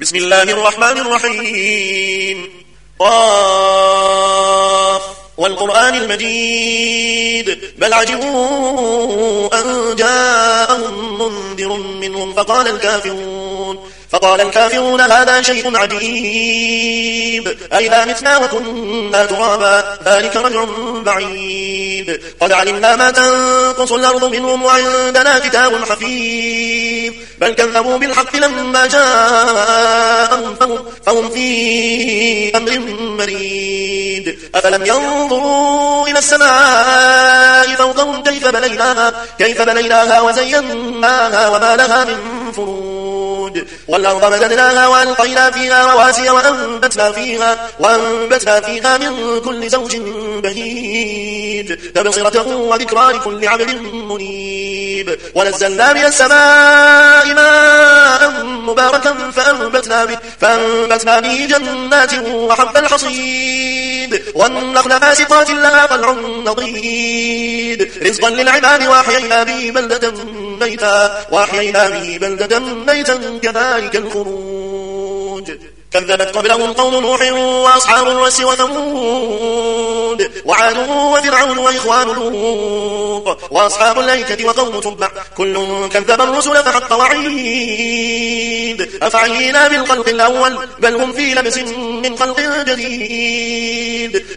بسم الله الرحمن الرحيم قاف والقرآن المجيد بل عجبوا أن جاءهم منذر منهم فقال الكافرون هذا شيء عجيب أئذا متنا وكنا ترابا ذلك رجع بعيد قد علمنا ما تنقص الأرض منهم وعندنا كتاب حفيظ بل كذبوا بالحق لما جاءهم فهم في أمر مريد أفلم ينظروا إلى السماء فوقهم كيف بنيناها وزيناها وما لها من فروج والأرض مددناها وألقينا فيها رواسي وأنبتنا فيها من كل زوج بهيج تبصرة وذكرى لكل عبد منيب ونزلنا من السماء ماء مباركا فأنبتنا به جنات وحب الحصيد والنخل باسقات لها طلع نضيد رزقا للعباد وأحيينا به بلدة ميتا كذلك الخروج كذبت قبلهم قوم نوح وأصحاب الرس وثمود وعاد وفرعون وإخوان لوط وأصحاب الأيكة وقوم تبع كل كذب الرسل فحق وعيد أفعينا بالخلق الأول بل هم في لبس من خلق جديد